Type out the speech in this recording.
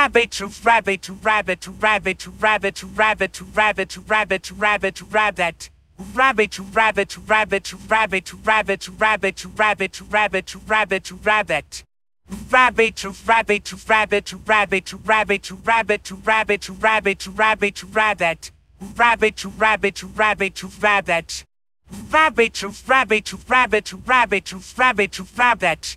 rabbit to rabbit to rabbit to rabbit to rabbit to rabbit to rabbit to rabbit to rabbit to rabbit rabbit to rabbit to rabbit to rabbit to rabbit to rabbit to rabbit to rabbit to rabbit to rabbit rabbit to rabbit to rabbit to rabbit to rabbit to rabbit to rabbit to rabbit to rabbit to rabbit rabbit to rabbit to rabbit to rabbit rabbit to rabbit to rabbit to rabbit to rabbit to rabbit